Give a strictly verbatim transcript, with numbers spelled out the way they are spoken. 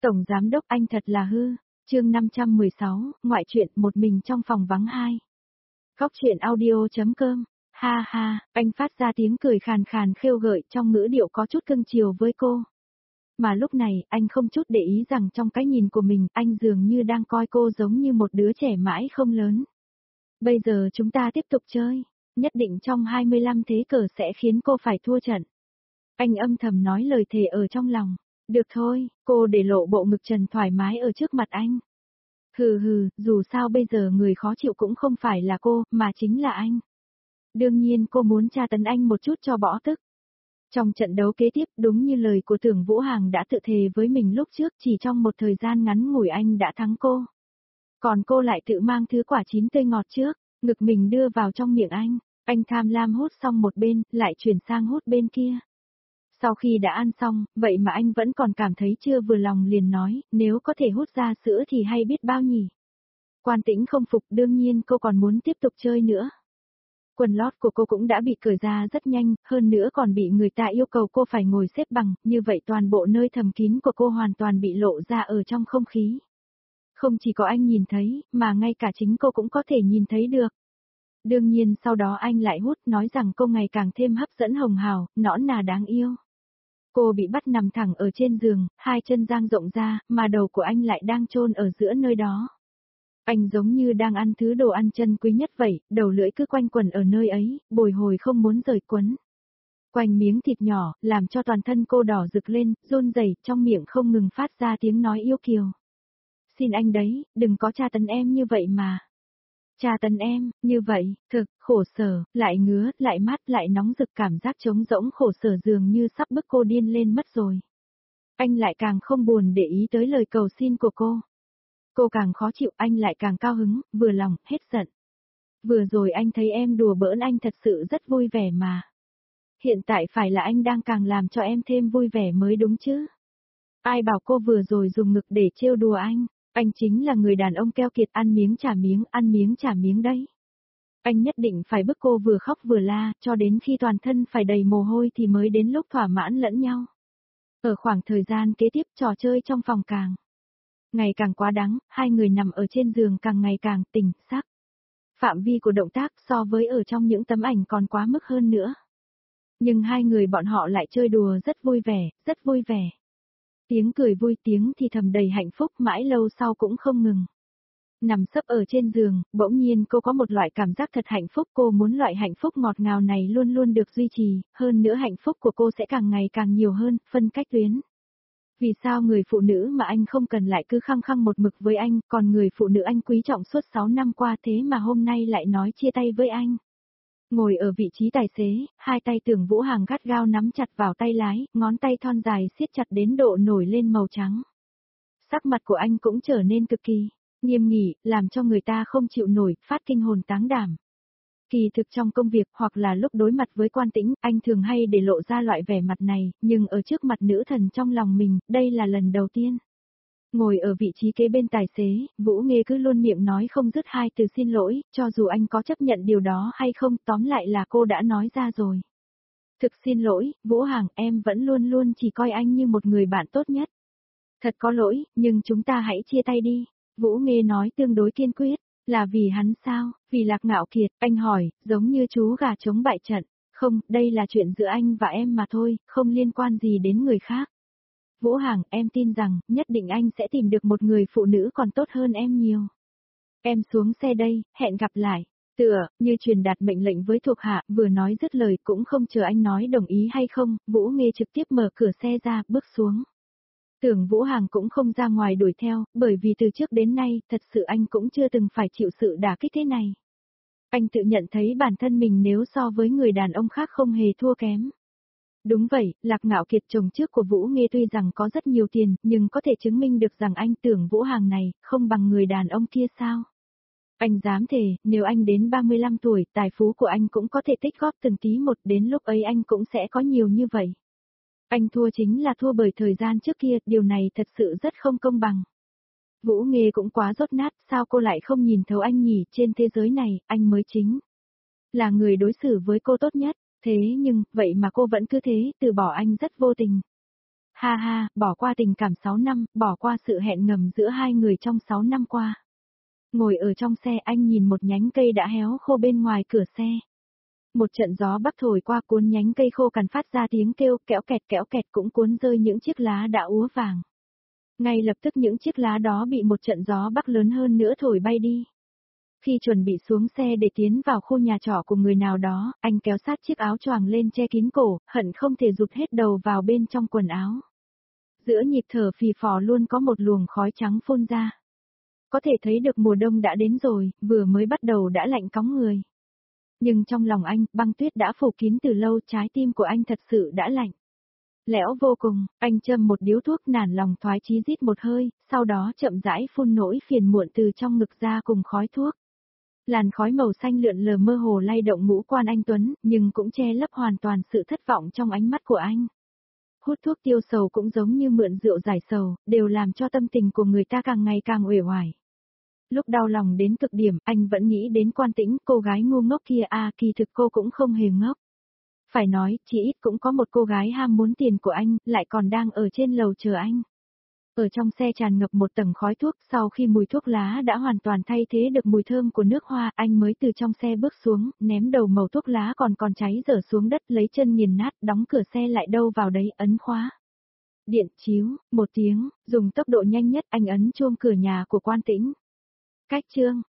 Tổng giám đốc anh thật là hư. Chương năm trăm mười sáu, ngoại truyện một mình trong phòng vắng hai. Góc truyện audio.com. Ha ha, anh phát ra tiếng cười khàn khàn khêu gợi trong ngữ điệu có chút cưng chiều với cô. Mà lúc này, anh không chút để ý rằng trong cái nhìn của mình, anh dường như đang coi cô giống như một đứa trẻ mãi không lớn. Bây giờ chúng ta tiếp tục chơi, nhất định trong hai mươi lăm thế cờ sẽ khiến cô phải thua trận. Anh âm thầm nói lời thề ở trong lòng. Được thôi, cô để lộ bộ ngực trần thoải mái ở trước mặt anh. Hừ hừ, dù sao bây giờ người khó chịu cũng không phải là cô, mà chính là anh. Đương nhiên cô muốn tra tấn anh một chút cho bỏ tức. Trong trận đấu kế tiếp, đúng như lời của Tưởng Vũ Hằng đã tự thề với mình lúc trước, chỉ trong một thời gian ngắn ngủi anh đã thắng cô. Còn cô lại tự mang thứ quả chín tươi ngọt trước, ngực mình đưa vào trong miệng anh. Anh tham lam hút xong một bên, lại chuyển sang hút bên kia. Sau khi đã ăn xong, vậy mà anh vẫn còn cảm thấy chưa vừa lòng liền nói, nếu có thể hút ra sữa thì hay biết bao nhỉ. Quan Tĩnh không phục, đương nhiên cô còn muốn tiếp tục chơi nữa. Quần lót của cô cũng đã bị cởi ra rất nhanh, hơn nữa còn bị người ta yêu cầu cô phải ngồi xếp bằng, như vậy toàn bộ nơi thầm kín của cô hoàn toàn bị lộ ra ở trong không khí. Không chỉ có anh nhìn thấy, mà ngay cả chính cô cũng có thể nhìn thấy được. Đương nhiên sau đó anh lại hút, nói rằng cô ngày càng thêm hấp dẫn hồng hào, nõn nà đáng yêu. Cô bị bắt nằm thẳng ở trên giường, hai chân dang rộng ra, mà đầu của anh lại đang chôn ở giữa nơi đó. Anh giống như đang ăn thứ đồ ăn chân quý nhất vậy, đầu lưỡi cứ quanh quẩn ở nơi ấy, bồi hồi không muốn rời quấn. Quanh miếng thịt nhỏ, làm cho toàn thân cô đỏ rực lên, run rẩy, trong miệng không ngừng phát ra tiếng nói yêu kiều. Xin anh đấy, đừng có tra tấn em như vậy mà. Tra tấn em, như vậy, thực, khổ sở, lại ngứa, lại mát, lại nóng rực, cảm giác trống rỗng khổ sở dường như sắp bức cô điên lên mất rồi. Anh lại càng không buồn để ý tới lời cầu xin của cô. Cô càng khó chịu, anh lại càng cao hứng, vừa lòng, hết giận. Vừa rồi anh thấy em đùa bỡn anh thật sự rất vui vẻ mà. Hiện tại phải là anh đang càng làm cho em thêm vui vẻ mới đúng chứ. Ai bảo cô vừa rồi dùng ngực để trêu đùa anh. Anh chính là người đàn ông keo kiệt, ăn miếng trả miếng, ăn miếng trả miếng đấy. Anh nhất định phải bức cô vừa khóc vừa la, cho đến khi toàn thân phải đầy mồ hôi thì mới đến lúc thỏa mãn lẫn nhau. Ở khoảng thời gian kế tiếp, trò chơi trong phòng càng ngày càng quá đáng, hai người nằm ở trên giường càng ngày càng tình sắc. Phạm vi của động tác so với ở trong những tấm ảnh còn quá mức hơn nữa. Nhưng hai người bọn họ lại chơi đùa rất vui vẻ, rất vui vẻ. Tiếng cười vui, tiếng thì thầm đầy hạnh phúc, mãi lâu sau cũng không ngừng. Nằm sấp ở trên giường, bỗng nhiên cô có một loại cảm giác thật hạnh phúc, cô muốn loại hạnh phúc ngọt ngào này luôn luôn được duy trì, hơn nữa hạnh phúc của cô sẽ càng ngày càng nhiều hơn, phân cách tuyến. Vì sao người phụ nữ mà anh không cần lại cứ khăng khăng một mực với anh, còn người phụ nữ anh quý trọng suốt sáu năm qua thế mà hôm nay lại nói chia tay với anh? Ngồi ở vị trí tài xế, hai tay Tưởng Vũ Hằng gắt gao nắm chặt vào tay lái, ngón tay thon dài siết chặt đến độ nổi lên màu trắng. Sắc mặt của anh cũng trở nên cực kỳ nghiêm nghị, làm cho người ta không chịu nổi, phát kinh hồn táng đảm. Kỳ thực trong công việc hoặc là lúc đối mặt với Quan Tĩnh, anh thường hay để lộ ra loại vẻ mặt này, nhưng ở trước mặt nữ thần trong lòng mình, đây là lần đầu tiên. Ngồi ở vị trí kế bên tài xế, Vũ Nghê cứ luôn miệng nói không dứt hai từ xin lỗi, cho dù anh có chấp nhận điều đó hay không, tóm lại là cô đã nói ra rồi. Thực xin lỗi, Vũ Hằng, em vẫn luôn luôn chỉ coi anh như một người bạn tốt nhất. Thật có lỗi, nhưng chúng ta hãy chia tay đi. Vũ Nghê nói tương đối kiên quyết. Là vì hắn sao? Vì Lạc Ngạo Kiệt, anh hỏi, giống như chú gà chống bại trận. Không, đây là chuyện giữa anh và em mà thôi, không liên quan gì đến người khác. Vũ Hằng, em tin rằng, nhất định anh sẽ tìm được một người phụ nữ còn tốt hơn em nhiều. Em xuống xe đây, hẹn gặp lại. Tựa, như truyền đạt mệnh lệnh với thuộc hạ, vừa nói dứt lời cũng không chờ anh nói đồng ý hay không, Vũ Nghê trực tiếp mở cửa xe ra, bước xuống. Tưởng Vũ Hằng cũng không ra ngoài đuổi theo, bởi vì từ trước đến nay, thật sự anh cũng chưa từng phải chịu sự đả kích thế này. Anh tự nhận thấy bản thân mình nếu so với người đàn ông khác không hề thua kém. Đúng vậy, Lạc Ngạo Kiệt chồng trước của Vũ Nghê tuy rằng có rất nhiều tiền, nhưng có thể chứng minh được rằng anh Tưởng Vũ Hằng này, không bằng người đàn ông kia sao? Anh dám thề, nếu anh đến ba mươi lăm tuổi, tài phú của anh cũng có thể tích góp từng tí một, đến lúc ấy anh cũng sẽ có nhiều như vậy. Anh thua chính là thua bởi thời gian trước kia, điều này thật sự rất không công bằng. Vũ Nghê cũng quá dốt nát, sao cô lại không nhìn thấu anh nhỉ, trên thế giới này, anh mới chính là người đối xử với cô tốt nhất, thế nhưng, vậy mà cô vẫn cứ thế, từ bỏ anh rất vô tình. Ha ha, bỏ qua tình cảm sáu năm, bỏ qua sự hẹn ngầm giữa hai người trong sáu năm qua. Ngồi ở trong xe anh nhìn một nhánh cây đã héo khô bên ngoài cửa xe. Một trận gió bắc thổi qua cuốn nhánh cây khô cằn phát ra tiếng kêu kẽo kẹt kẽo kẹt cũng cuốn rơi những chiếc lá đã úa vàng. Ngay lập tức những chiếc lá đó bị một trận gió bắc lớn hơn nữa thổi bay đi. Khi chuẩn bị xuống xe để tiến vào khu nhà trọ của người nào đó, anh kéo sát chiếc áo choàng lên che kín cổ, hận không thể rụt hết đầu vào bên trong quần áo. Giữa nhịp thở phì phò luôn có một luồng khói trắng phun ra. Có thể thấy được mùa đông đã đến rồi, vừa mới bắt đầu đã lạnh cóng người. Nhưng trong lòng anh, băng tuyết đã phủ kín từ lâu, trái tim của anh thật sự đã lạnh. Lẽo vô cùng, anh châm một điếu thuốc nản lòng thoái chí rít một hơi, sau đó chậm rãi phun nỗi phiền muộn từ trong ngực ra cùng khói thuốc. Làn khói màu xanh lượn lờ mơ hồ lay động ngũ quan anh Tuấn, nhưng cũng che lấp hoàn toàn sự thất vọng trong ánh mắt của anh. Hút thuốc tiêu sầu cũng giống như mượn rượu giải sầu, đều làm cho tâm tình của người ta càng ngày càng uể oải. Lúc đau lòng đến cực điểm, anh vẫn nghĩ đến Quan Tĩnh, cô gái ngu ngốc kia à, kỳ thực cô cũng không hề ngốc. Phải nói, chỉ ít cũng có một cô gái ham muốn tiền của anh, lại còn đang ở trên lầu chờ anh. Ở trong xe tràn ngập một tầng khói thuốc, sau khi mùi thuốc lá đã hoàn toàn thay thế được mùi thơm của nước hoa, anh mới từ trong xe bước xuống, ném đầu mẩu thuốc lá còn còn cháy dở xuống đất, lấy chân nghiền nát, đóng cửa xe lại đâu vào đấy, ấn khóa. Điện chiếu, một tiếng, dùng tốc độ nhanh nhất anh ấn chuông cửa nhà của Quan Tĩnh. Cách chương